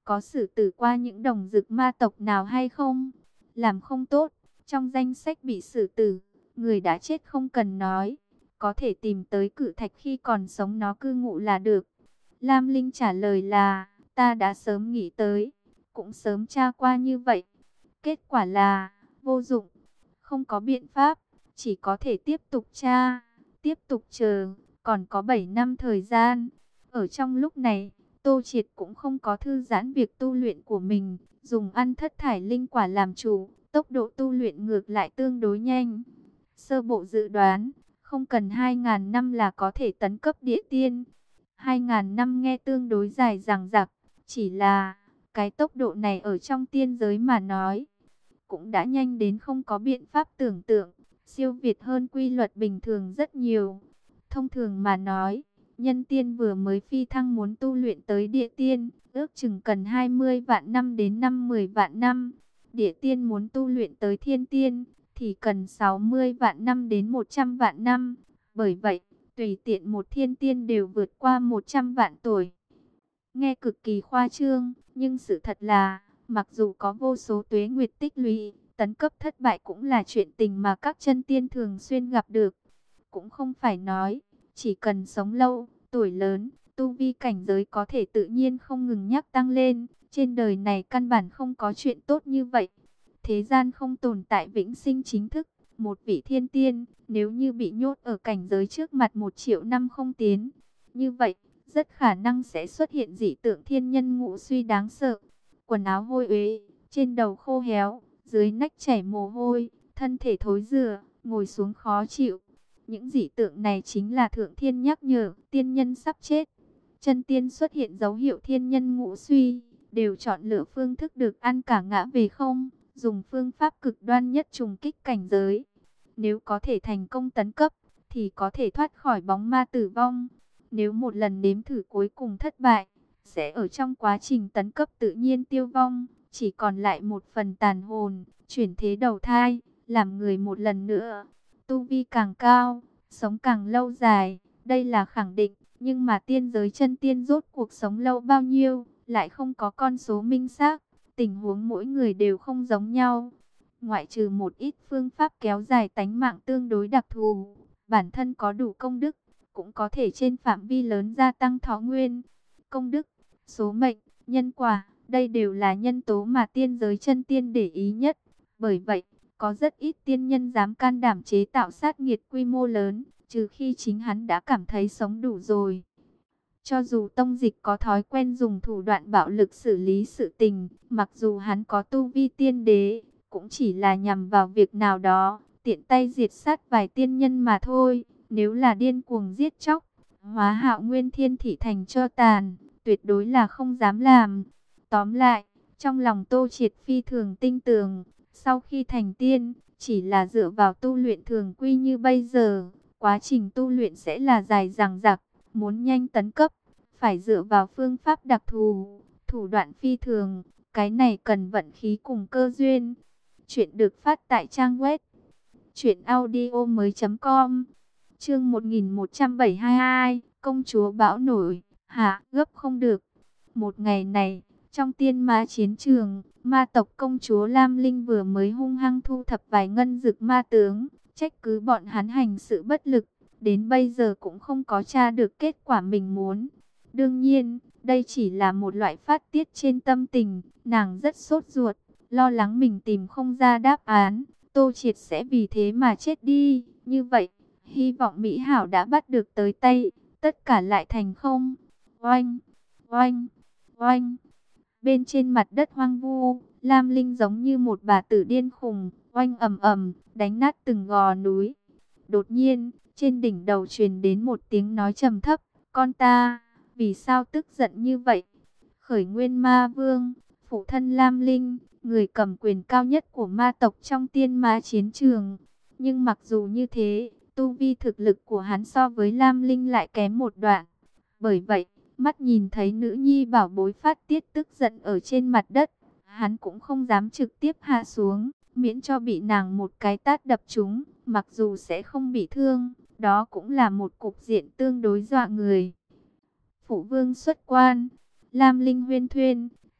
có xử tử qua những đồng dực ma tộc nào hay không? Làm không tốt, trong danh sách bị xử tử, người đã chết không cần nói, có thể tìm tới cự thạch khi còn sống nó cư ngụ là được. Lam Linh trả lời là, ta đã sớm nghĩ tới, cũng sớm tra qua như vậy. Kết quả là, vô dụng, không có biện pháp, chỉ có thể tiếp tục tra, tiếp tục chờ, còn có bảy năm thời gian. Ở trong lúc này, Tô Triệt cũng không có thư giãn việc tu luyện của mình, dùng ăn thất thải linh quả làm chủ, tốc độ tu luyện ngược lại tương đối nhanh. Sơ bộ dự đoán, không cần hai nghìn năm là có thể tấn cấp địa tiên. hai nghìn năm nghe tương đối dài dằng dặc, chỉ là cái tốc độ này ở trong tiên giới mà nói, cũng đã nhanh đến không có biện pháp tưởng tượng, siêu việt hơn quy luật bình thường rất nhiều. Thông thường mà nói, nhân tiên vừa mới phi thăng muốn tu luyện tới địa tiên, ước chừng cần hai mươi vạn năm đến năm mươi vạn năm. Địa tiên muốn tu luyện tới thiên tiên, thì cần sáu mươi vạn năm đến một trăm vạn năm. Bởi vậy, tùy tiện một thiên tiên đều vượt qua một trăm vạn tuổi. Nghe cực kỳ khoa trương, nhưng sự thật là, mặc dù có vô số tuế nguyệt tích lũy, tấn cấp thất bại cũng là chuyện tình mà các chân tiên thường xuyên gặp được. Cũng không phải nói, chỉ cần sống lâu, tuổi lớn, tu vi cảnh giới có thể tự nhiên không ngừng nhắc tăng lên. Trên đời này căn bản không có chuyện tốt như vậy. Thế gian không tồn tại vĩnh sinh chính thức. Một vị thiên tiên, nếu như bị nhốt ở cảnh giới trước mặt một triệu năm không tiến, như vậy, rất khả năng sẽ xuất hiện dị tượng thiên nhân ngũ suy đáng sợ. Quần áo hôi uế, trên đầu khô héo, dưới nách chảy mồ hôi, thân thể thối rữa, ngồi xuống khó chịu. Những dị tượng này chính là thượng thiên nhắc nhở tiên nhân sắp chết. Chân tiên xuất hiện dấu hiệu thiên nhân ngũ suy, đều chọn lựa phương thức được ăn cả ngã về không, dùng phương pháp cực đoan nhất trùng kích cảnh giới. Nếu có thể thành công tấn cấp, thì có thể thoát khỏi bóng ma tử vong. Nếu một lần nếm thử cuối cùng thất bại, sẽ ở trong quá trình tấn cấp tự nhiên tiêu vong, chỉ còn lại một phần tàn hồn, chuyển thế đầu thai, làm người một lần nữa. Tu vi càng cao, sống càng lâu dài, đây là khẳng định, nhưng mà tiên giới chân tiên rốt cuộc sống lâu bao nhiêu, lại không có con số minh xác, tình huống mỗi người đều không giống nhau. Ngoại trừ một ít phương pháp kéo dài tánh mạng tương đối đặc thù, bản thân có đủ công đức, cũng có thể trên phạm vi lớn gia tăng thọ nguyên. Công đức, số mệnh, nhân quả, đây đều là nhân tố mà tiên giới chân tiên để ý nhất. Bởi vậy, có rất ít tiên nhân dám can đảm chế tạo sát nghiệt quy mô lớn, trừ khi chính hắn đã cảm thấy sống đủ rồi. Cho dù Tông Dịch có thói quen dùng thủ đoạn bạo lực xử lý sự tình, mặc dù hắn có tu vi tiên đế, cũng chỉ là nhằm vào việc nào đó, tiện tay diệt sát vài tiên nhân mà thôi. Nếu là điên cuồng giết chóc, hóa Hạo Nguyên Thiên Thị thành tro tàn, tuyệt đối là không dám làm. Tóm lại, trong lòng Tô Triệt phi thường tinh tường, sau khi thành tiên, chỉ là dựa vào tu luyện thường quy như bây giờ, quá trình tu luyện sẽ là dài dằng dặc, muốn nhanh tấn cấp, phải dựa vào phương pháp đặc thù, thủ đoạn phi thường, cái này cần vận khí cùng cơ duyên. Chuyện được phát tại trang web truyện audio mới chấm com. Chương một nghìn một trăm bảy mươi hai, công chúa bão nổi, hạ, gấp không được. Một ngày này, trong tiên ma chiến trường, ma tộc công chúa Lam Linh vừa mới hung hăng thu thập vài ngân dực ma tướng, trách cứ bọn hắn hành sự bất lực, đến bây giờ cũng không có tra được kết quả mình muốn. Đương nhiên, đây chỉ là một loại phát tiết trên tâm tình, nàng rất sốt ruột, lo lắng mình tìm không ra đáp án, Tô Triệt sẽ vì thế mà chết đi, như vậy, hy vọng Mỹ Hảo đã bắt được tới tay, tất cả lại thành không. Oanh, oanh, oanh. Bên trên mặt đất hoang vu, Lam Linh giống như một bà tử điên khùng, oanh ầm ầm, đánh nát từng gò núi. Đột nhiên, trên đỉnh đầu truyền đến một tiếng nói trầm thấp, con ta, vì sao tức giận như vậy? Khởi Nguyên Ma Vương, phụ thân Lam Linh, người cầm quyền cao nhất của ma tộc trong tiên ma chiến trường. Nhưng mặc dù như thế, tu vi thực lực của hắn so với Lam Linh lại kém một đoạn. Bởi vậy, mắt nhìn thấy nữ nhi bảo bối phát tiết tức giận ở trên mặt đất, hắn cũng không dám trực tiếp hạ xuống, miễn cho bị nàng một cái tát đập trúng, mặc dù sẽ không bị thương, đó cũng là một cục diện tương đối dọa người. Phụ vương xuất quan, Lam Linh huyên thuyên,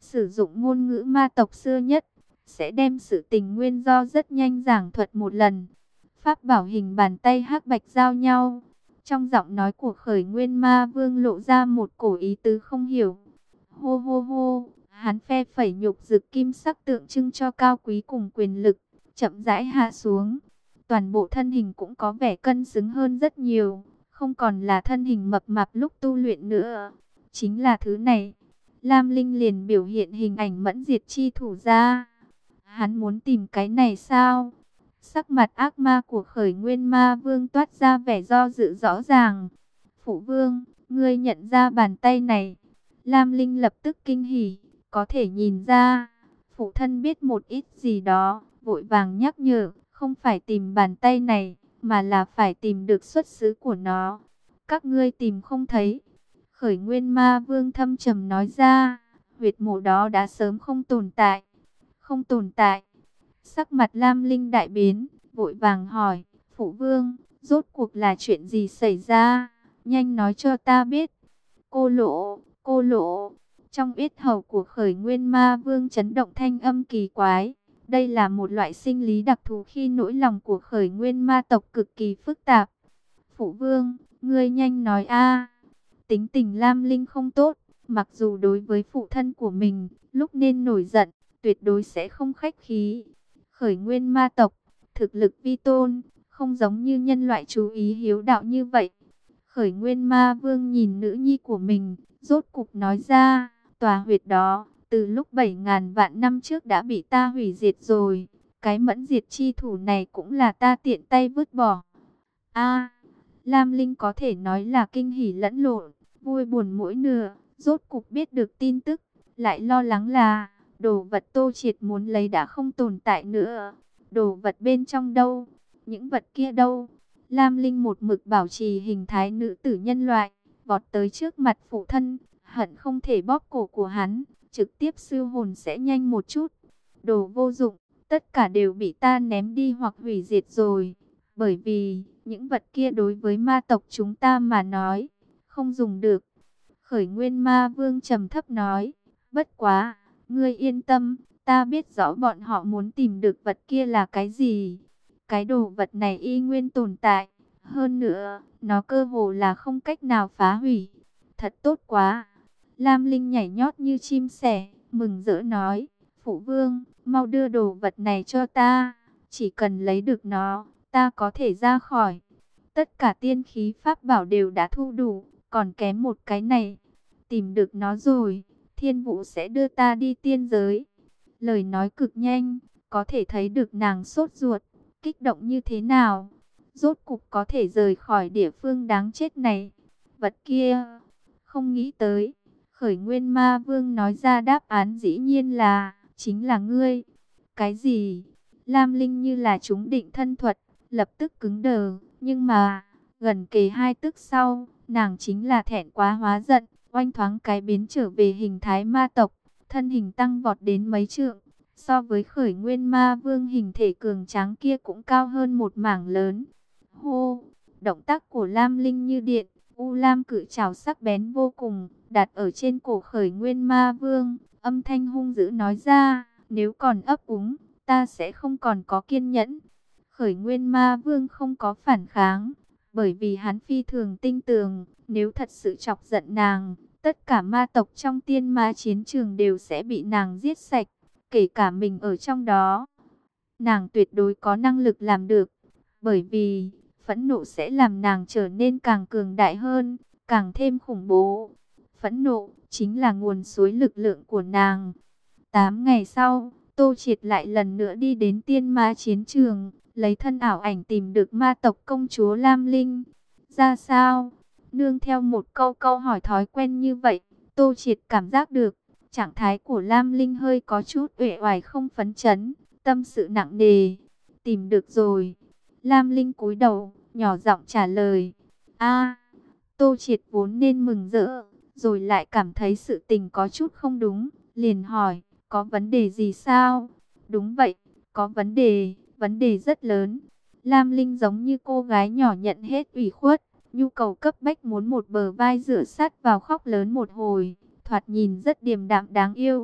sử dụng ngôn ngữ ma tộc xưa nhất, sẽ đem sự tình nguyên do rất nhanh giảng thuật một lần. Pháp bảo hình bàn tay hắc bạch giao nhau. Trong giọng nói của Khởi Nguyên Ma Vương lộ ra một cổ ý tứ không hiểu. Hô hô hô, hắn phe phẩy nhục dực kim sắc tượng trưng cho cao quý cùng quyền lực, chậm rãi hạ xuống. Toàn bộ thân hình cũng có vẻ cân xứng hơn rất nhiều, không còn là thân hình mập mạp lúc tu luyện nữa. Chính là thứ này. Lam Linh liền biểu hiện hình ảnh mẫn diệt chi thủ ra. Hắn muốn tìm cái này sao? Sắc mặt ác ma của Khởi Nguyên Ma Vương toát ra vẻ do dự rõ ràng. Phụ vương, ngươi nhận ra bàn tay này. Lam Linh lập tức kinh hỉ, có thể nhìn ra. Phụ thân biết một ít gì đó, vội vàng nhắc nhở, không phải tìm bàn tay này, mà là phải tìm được xuất xứ của nó. Các ngươi tìm không thấy. Khởi Nguyên Ma Vương thâm trầm nói ra, huyệt mộ đó đã sớm không tồn tại. Không tồn tại. Sắc mặt Lam Linh đại biến, vội vàng hỏi, phụ vương, rốt cuộc là chuyện gì xảy ra? Nhanh nói cho ta biết. Cô lỗ, cô lỗ. Trong yết hầu của Khởi Nguyên Ma Vương chấn động thanh âm kỳ quái. Đây là một loại sinh lý đặc thù khi nỗi lòng của Khởi Nguyên Ma tộc cực kỳ phức tạp. Phụ vương, ngươi nhanh nói a. Tính tình Lam Linh không tốt, mặc dù đối với phụ thân của mình, lúc nên nổi giận, tuyệt đối sẽ không khách khí. Khởi Nguyên Ma tộc, thực lực vi tôn, không giống như nhân loại chú ý hiếu đạo như vậy. Khởi Nguyên Ma Vương nhìn nữ nhi của mình, rốt cục nói ra, tòa huyệt đó, từ lúc bảy ngàn vạn năm trước đã bị ta hủy diệt rồi. Cái mẫn diệt chi thủ này cũng là ta tiện tay vứt bỏ. A, Lam Linh có thể nói là kinh hỉ lẫn lộn, vui buồn mỗi nửa, rốt cục biết được tin tức, lại lo lắng là đồ vật Tô Triệt muốn lấy đã không tồn tại nữa. Đồ vật bên trong đâu? Những vật kia đâu? Lam Linh một mực bảo trì hình thái nữ tử nhân loại, vọt tới trước mặt phụ thân, hận không thể bóp cổ của hắn, trực tiếp siêu hồn sẽ nhanh một chút. Đồ vô dụng, tất cả đều bị ta ném đi hoặc hủy diệt rồi. Bởi vì, những vật kia đối với ma tộc chúng ta mà nói, không dùng được. Khởi Nguyên Ma Vương trầm thấp nói, bất quá, ngươi yên tâm, ta biết rõ bọn họ muốn tìm được vật kia là cái gì. Cái đồ vật này y nguyên tồn tại, hơn nữa, nó cơ hồ là không cách nào phá hủy. Thật tốt quá. Lam Linh nhảy nhót như chim sẻ, mừng rỡ nói, phụ vương, mau đưa đồ vật này cho ta, chỉ cần lấy được nó, ta có thể ra khỏi. Tất cả tiên khí pháp bảo đều đã thu đủ, còn kém một cái này. Tìm được nó rồi, thiên vũ sẽ đưa ta đi tiên giới. Lời nói cực nhanh, có thể thấy được nàng sốt ruột, kích động như thế nào. Rốt cục có thể rời khỏi địa phương đáng chết này. Vật kia, không nghĩ tới. Khởi Nguyên Ma Vương nói ra đáp án dĩ nhiên là, chính là ngươi. Cái gì? Lam Linh như là chúng định thân thuật, lập tức cứng đờ. Nhưng mà, gần kề hai tức sau, nàng chính là thẹn quá hóa giận, oanh thoáng cái biến trở về hình thái ma tộc, thân hình tăng vọt đến mấy trượng. So với Khởi Nguyên Ma Vương hình thể cường tráng kia cũng cao hơn một mảng lớn. Hô, động tác của Lam Linh như điện, U Lam cự trảo sắc bén vô cùng, đặt ở trên cổ Khởi Nguyên Ma Vương, âm thanh hung dữ nói ra, nếu còn ấp úng, ta sẽ không còn có kiên nhẫn. Khởi Nguyên Ma Vương không có phản kháng, bởi vì hắn phi thường tinh tường, nếu thật sự chọc giận nàng, tất cả ma tộc trong tiên ma chiến trường đều sẽ bị nàng giết sạch, kể cả mình ở trong đó. Nàng tuyệt đối có năng lực làm được, bởi vì phẫn nộ sẽ làm nàng trở nên càng cường đại hơn, càng thêm khủng bố. Phẫn nộ chính là nguồn suối lực lượng của nàng. Tám ngày sau, Tô Triệt lại lần nữa đi đến tiên ma chiến trường, lấy thân ảo ảnh tìm được ma tộc công chúa Lam Linh. Ra sao? Nương theo một câu câu hỏi thói quen như vậy, Tô Triệt cảm giác được trạng thái của Lam Linh hơi có chút uể oải không phấn chấn, tâm sự nặng nề. Tìm được rồi. Lam Linh cúi đầu, nhỏ giọng trả lời. A, Tô Triệt vốn nên mừng rỡ, rồi lại cảm thấy sự tình có chút không đúng, liền hỏi, có vấn đề gì sao? Đúng vậy, có vấn đề, vấn đề rất lớn. Lam Linh giống như cô gái nhỏ nhận hết ủy khuất, nhu cầu cấp bách muốn một bờ vai dựa sát vào khóc lớn một hồi, thoạt nhìn rất điềm đạm đáng yêu.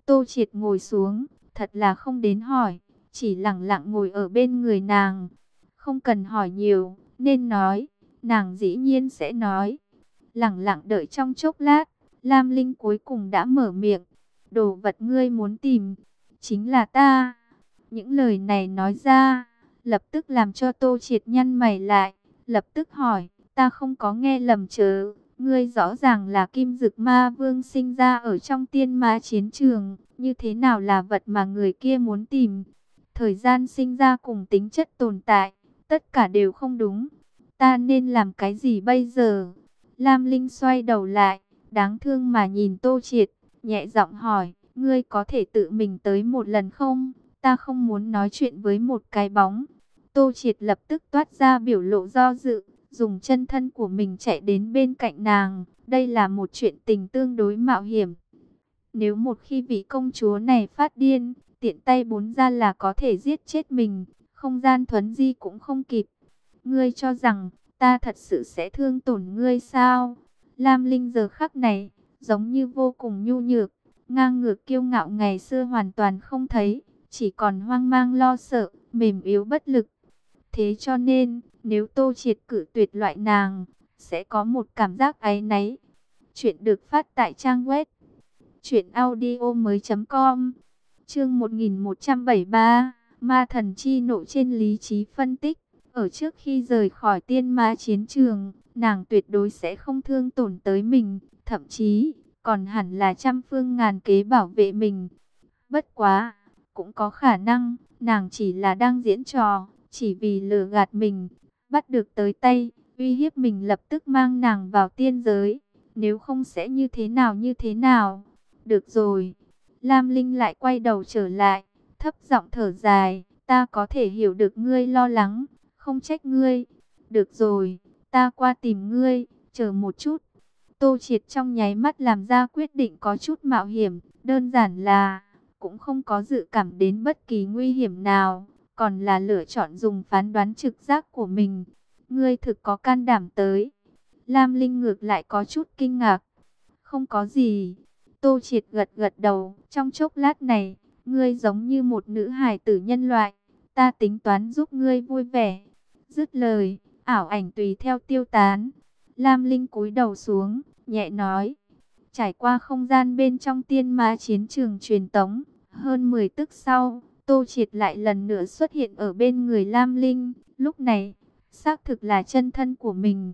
Tô Triệt ngồi xuống, thật là không đến hỏi, chỉ lặng lặng ngồi ở bên người nàng. Không cần hỏi nhiều, nên nói, nàng dĩ nhiên sẽ nói. Lặng lặng đợi trong chốc lát, Lam Linh cuối cùng đã mở miệng. Đồ vật ngươi muốn tìm, chính là ta. Những lời này nói ra, lập tức làm cho Tô Triệt nhăn mày lại, lập tức hỏi, ta không có nghe lầm chớ, ngươi rõ ràng là Kim Dực Ma Vương sinh ra ở trong tiên ma chiến trường, như thế nào là vật mà người kia muốn tìm? Thời gian sinh ra cùng tính chất tồn tại, tất cả đều không đúng. Ta nên làm cái gì bây giờ? Lam Linh xoay đầu lại, đáng thương mà nhìn Tô Triệt, nhẹ giọng hỏi, ngươi có thể tự mình tới một lần không? Ta không muốn nói chuyện với một cái bóng. Tô Triệt lập tức toát ra biểu lộ do dự, dùng chân thân của mình chạy đến bên cạnh nàng. Đây là một chuyện tình tương đối mạo hiểm. Nếu một khi vị công chúa này phát điên, tiện tay bốn ra là có thể giết chết mình, không gian thuấn di cũng không kịp. Ngươi cho rằng ta thật sự sẽ thương tổn ngươi sao? Lam Linh giờ khắc này, giống như vô cùng nhu nhược, ngang ngược kiêu ngạo ngày xưa hoàn toàn không thấy, chỉ còn hoang mang lo sợ, mềm yếu bất lực. Thế cho nên, nếu Tô Triệt cử tuyệt loại nàng, sẽ có một cảm giác áy náy. Chuyện được phát tại trang web truyện audio mới chấm com. Chương một nghìn một trăm bảy mươi ba, Ma thần chi nộ trên lý trí phân tích. Ở trước khi rời khỏi tiên ma chiến trường, nàng tuyệt đối sẽ không thương tổn tới mình, thậm chí còn hẳn là trăm phương ngàn kế bảo vệ mình. Bất quá, cũng có khả năng nàng chỉ là đang diễn trò, chỉ vì lừa gạt mình, bắt được tới tay, uy hiếp mình lập tức mang nàng vào tiên giới. Nếu không sẽ như thế nào như thế nào? Được rồi. Lam Linh lại quay đầu trở lại, thấp giọng thở dài, ta có thể hiểu được ngươi lo lắng, không trách ngươi. Được rồi, ta qua tìm ngươi, chờ một chút. Tô Triệt trong nháy mắt làm ra quyết định có chút mạo hiểm, đơn giản là cũng không có dự cảm đến bất kỳ nguy hiểm nào, còn là lựa chọn dùng phán đoán trực giác của mình. Ngươi thực có can đảm tới. Lam Linh ngược lại có chút kinh ngạc. Không có gì. Tô Triệt gật gật đầu, trong chốc lát này, ngươi giống như một nữ hài tử nhân loại, ta tính toán giúp ngươi vui vẻ. Dứt lời, ảo ảnh tùy theo tiêu tán. Lam Linh cúi đầu xuống, nhẹ nói. Trải qua không gian bên trong tiên ma chiến trường truyền tống, hơn mười tức sau, Tô Triệt lại lần nữa xuất hiện ở bên người Lam Linh. Lúc này, xác thực là chân thân của mình.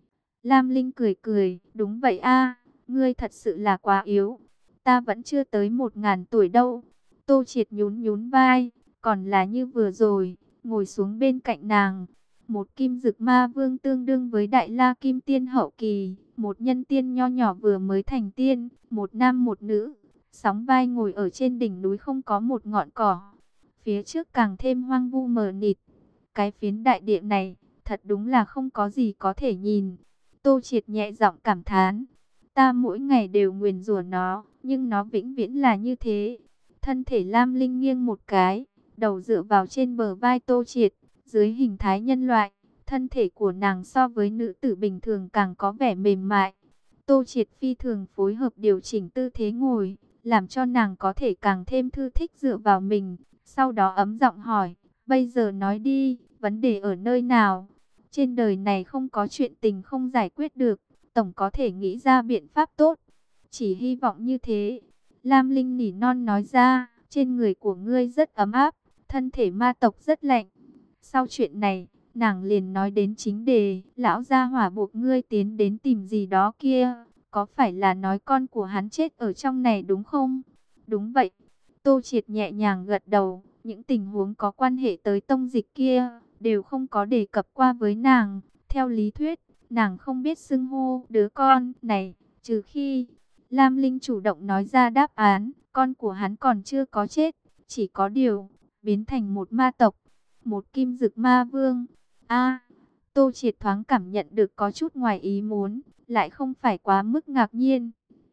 Lam Linh cười cười, đúng vậy a, ngươi thật sự là quá yếu. Ta vẫn chưa tới một ngàn tuổi đâu. Tô Triệt nhún nhún vai, còn là như vừa rồi, ngồi xuống bên cạnh nàng. Một kim dực ma vương tương đương với đại la kim tiên hậu kỳ, một nhân tiên nho nhỏ vừa mới thành tiên, một nam một nữ, sóng vai ngồi ở trên đỉnh núi không có một ngọn cỏ. Phía trước càng thêm hoang vu mờ mịt. Cái phiến đại địa này, thật đúng là không có gì có thể nhìn. Tô Triệt nhẹ giọng cảm thán, ta mỗi ngày đều nguyền rủa nó, nhưng nó vĩnh viễn là như thế. Thân thể Lam Linh nghiêng một cái, đầu dựa vào trên bờ vai Tô Triệt, dưới hình thái nhân loại, thân thể của nàng so với nữ tử bình thường càng có vẻ mềm mại. Tô Triệt phi thường phối hợp điều chỉnh tư thế ngồi, làm cho nàng có thể càng thêm thư thích dựa vào mình. Sau đó ấm giọng hỏi, bây giờ nói đi, vấn đề ở nơi nào? Trên đời này không có chuyện tình không giải quyết được, tổng có thể nghĩ ra biện pháp tốt. Chỉ hy vọng như thế. Lam Linh nỉ non nói ra, trên người của ngươi rất ấm áp, thân thể ma tộc rất lạnh. Sau chuyện này, nàng liền nói đến chính đề, lão gia hỏa buộc ngươi tiến đến tìm gì đó kia, có phải là nói con của hắn chết ở trong này đúng không? Đúng vậy. Tô Triệt nhẹ nhàng gật đầu, những tình huống có quan hệ tới tông dịch kia, đều không có đề cập qua với nàng. Theo lý thuyết, nàng không biết xưng hô đứa con này, trừ khi Lam Linh chủ động nói ra đáp án, con của hắn còn chưa có chết, chỉ có điều, biến thành một ma tộc, một kim dực ma vương. A, Tô Triệt thoáng cảm nhận được có chút ngoài ý muốn, lại không phải quá mức ngạc nhiên.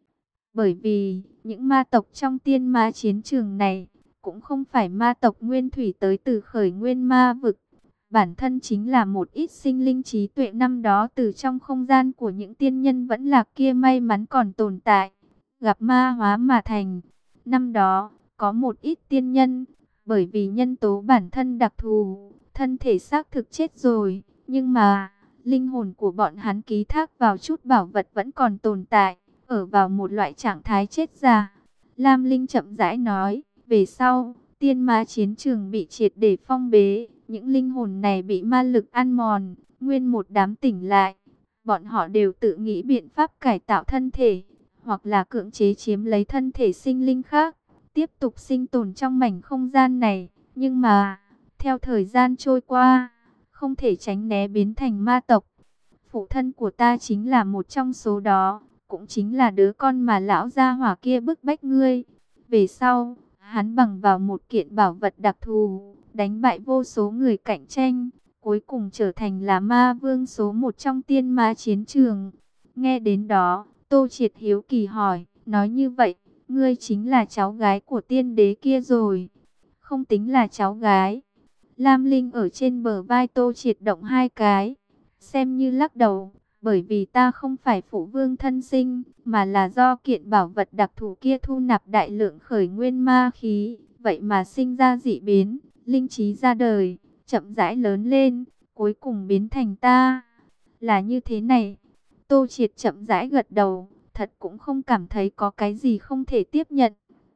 Bởi vì, những ma tộc trong tiên ma chiến trường này, cũng không phải ma tộc nguyên thủy tới từ khởi nguyên ma vực. Bản thân chính là một ít sinh linh trí tuệ năm đó từ trong không gian của những tiên nhân vẫn lạc kia may mắn còn tồn tại, gặp ma hóa mà thành. Năm đó, có một ít tiên nhân, bởi vì nhân tố bản thân đặc thù, thân thể xác thực chết rồi, nhưng mà linh hồn của bọn hắn ký thác vào chút bảo vật vẫn còn tồn tại, ở vào một loại trạng thái chết già. Lam Linh chậm rãi nói, về sau, tiên ma chiến trường bị triệt để phong bế, những linh hồn này bị ma lực ăn mòn, nguyên một đám tỉnh lại. Bọn họ đều tự nghĩ biện pháp cải tạo thân thể, hoặc là cưỡng chế chiếm lấy thân thể sinh linh khác, tiếp tục sinh tồn trong mảnh không gian này. Nhưng mà, theo thời gian trôi qua, không thể tránh né biến thành ma tộc. Phụ thân của ta chính là một trong số đó, cũng chính là đứa con mà lão gia hỏa kia bức bách ngươi. Về sau, hắn bằng vào một kiện bảo vật đặc thù, đánh bại vô số người cạnh tranh, cuối cùng trở thành là ma vương số một trong tiên ma chiến trường. Nghe đến đó, Tô Triệt hiếu kỳ hỏi, nói như vậy, ngươi chính là cháu gái của tiên đế kia rồi. Không tính là cháu gái. Lam Linh ở trên bờ vai Tô Triệt động hai cái, xem như lắc đầu, bởi vì ta không phải phụ vương thân sinh, mà là do kiện bảo vật đặc thù kia thu nạp đại lượng khởi nguyên ma khí, vậy mà sinh ra dị biến, linh trí ra đời, chậm rãi lớn lên, cuối cùng biến thành ta. Là như thế này. Tô Triệt chậm rãi gật đầu, thật cũng không cảm thấy có cái gì không thể tiếp nhận.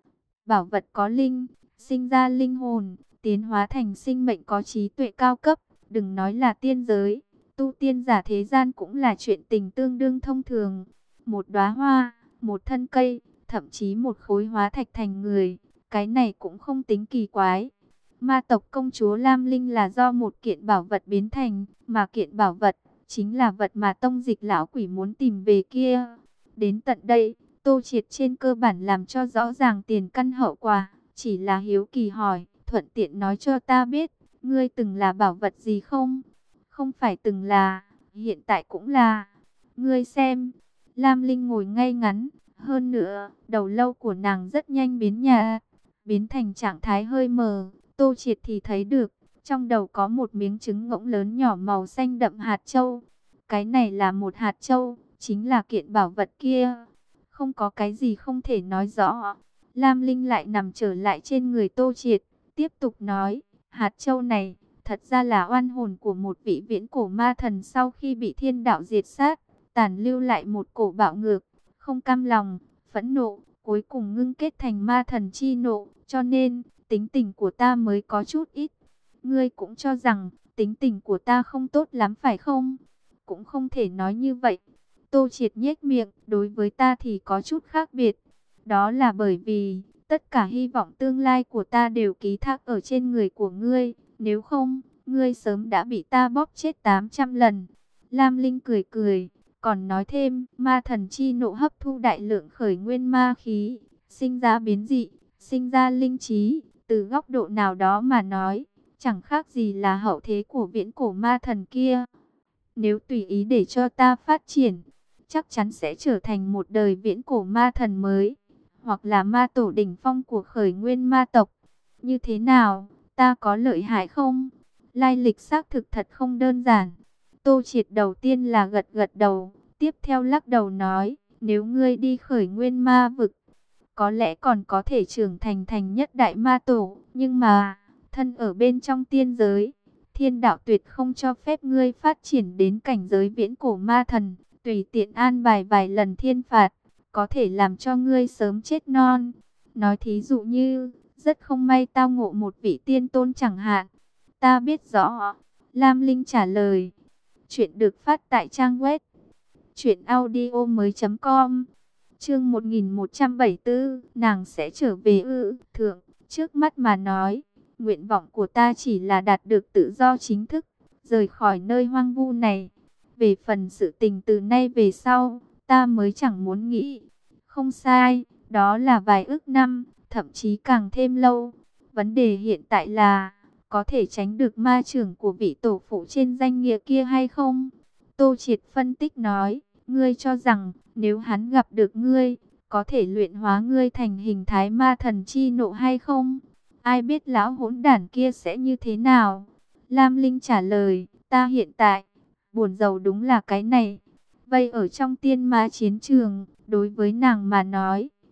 Bảo vật có linh, sinh ra linh hồn, tiến hóa thành sinh mệnh có trí tuệ cao cấp, đừng nói là tiên giới, tu tiên giả thế gian cũng là chuyện tình tương đương thông thường. Một đóa hoa, một thân cây, thậm chí một khối hóa thạch thành người, cái này cũng không tính kỳ quái. Ma tộc công chúa Lam Linh là do một kiện bảo vật biến thành, mà kiện bảo vật chính là vật mà tông dịch lão quỷ muốn tìm về kia. Đến tận đây, Tô Triệt trên cơ bản làm cho rõ ràng tiền căn hậu quả, chỉ là hiếu kỳ hỏi, thuận tiện nói cho ta biết, ngươi từng là bảo vật gì không? Không phải từng là, hiện tại cũng là. Ngươi xem, Lam Linh ngồi ngay ngắn, hơn nữa, đầu lâu của nàng rất nhanh biến nhà, biến thành trạng thái hơi mờ. Tô Triệt thì thấy được, trong đầu có một miếng trứng ngỗng lớn nhỏ màu xanh đậm hạt châu. Cái này là một hạt châu, chính là kiện bảo vật kia. Không có cái gì không thể nói rõ. Lam Linh lại nằm trở lại trên người Tô Triệt, tiếp tục nói, hạt châu này thật ra là oan hồn của một vị viễn cổ ma thần sau khi bị thiên đạo diệt sát, tàn lưu lại một cổ bạo ngược, không cam lòng, phẫn nộ, cuối cùng ngưng kết thành ma thần chi nộ, cho nên tính tình của ta mới có chút ít. Ngươi cũng cho rằng tính tình của ta không tốt lắm phải không? Cũng không thể nói như vậy. Tô Triệt nhếch miệng, đối với ta thì có chút khác biệt. Đó là bởi vì tất cả hy vọng tương lai của ta đều ký thác ở trên người của ngươi. Nếu không, ngươi sớm đã bị ta bóp chết tám trăm lần. Lam Linh cười cười, còn nói thêm, ma thần chi nộ hấp thu đại lượng khởi nguyên ma khí, sinh ra biến dị, sinh ra linh trí. Từ góc độ nào đó mà nói, chẳng khác gì là hậu thế của viễn cổ ma thần kia. Nếu tùy ý để cho ta phát triển, chắc chắn sẽ trở thành một đời viễn cổ ma thần mới, hoặc là ma tổ đỉnh phong của khởi nguyên ma tộc. Như thế nào, ta có lợi hại không? Lai lịch xác thực thật không đơn giản. Tô Triệt đầu tiên là gật gật đầu, tiếp theo lắc đầu nói, nếu ngươi đi khởi nguyên ma vực, có lẽ còn có thể trưởng thành thành nhất đại ma tổ, nhưng mà, thân ở bên trong tiên giới, thiên đạo tuyệt không cho phép ngươi phát triển đến cảnh giới viễn cổ ma thần, tùy tiện an bài vài lần thiên phạt, có thể làm cho ngươi sớm chết non. Nói thí dụ như, rất không may tao ngộ một vị tiên tôn chẳng hạn. Ta biết rõ. Lam Linh trả lời. Chuyện được phát tại trang web truyện audio mới chấm com. Chương một nghìn một trăm bảy mươi tư, nàng sẽ trở về ư? Thượng, trước mắt mà nói, nguyện vọng của ta chỉ là đạt được tự do chính thức, rời khỏi nơi hoang vu này. Về phần sự tình từ nay về sau, ta mới chẳng muốn nghĩ. Không sai, đó là vài ức năm, thậm chí càng thêm lâu. Vấn đề hiện tại là, có thể tránh được ma trưởng của vị tổ phụ trên danh nghĩa kia hay không? Tô Triệt phân tích nói, ngươi cho rằng, nếu hắn gặp được ngươi, có thể luyện hóa ngươi thành hình thái ma thần chi nộ hay không? Ai biết lão hỗn đản kia sẽ như thế nào? Lam Linh trả lời, ta hiện tại, buồn rầu đúng là cái này. Vây ở trong tiên ma chiến trường, đối với nàng mà nói,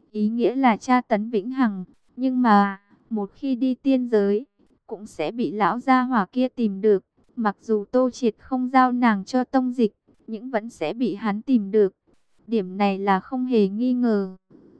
ý nghĩa là tra tấn vĩnh hằng. Nhưng mà, một khi đi tiên giới, cũng sẽ bị lão gia hỏa kia tìm được. Mặc dù Tô Triệt không giao nàng cho Tông Dịch, nhưng vẫn sẽ bị hắn tìm được. Điểm này là không hề nghi ngờ.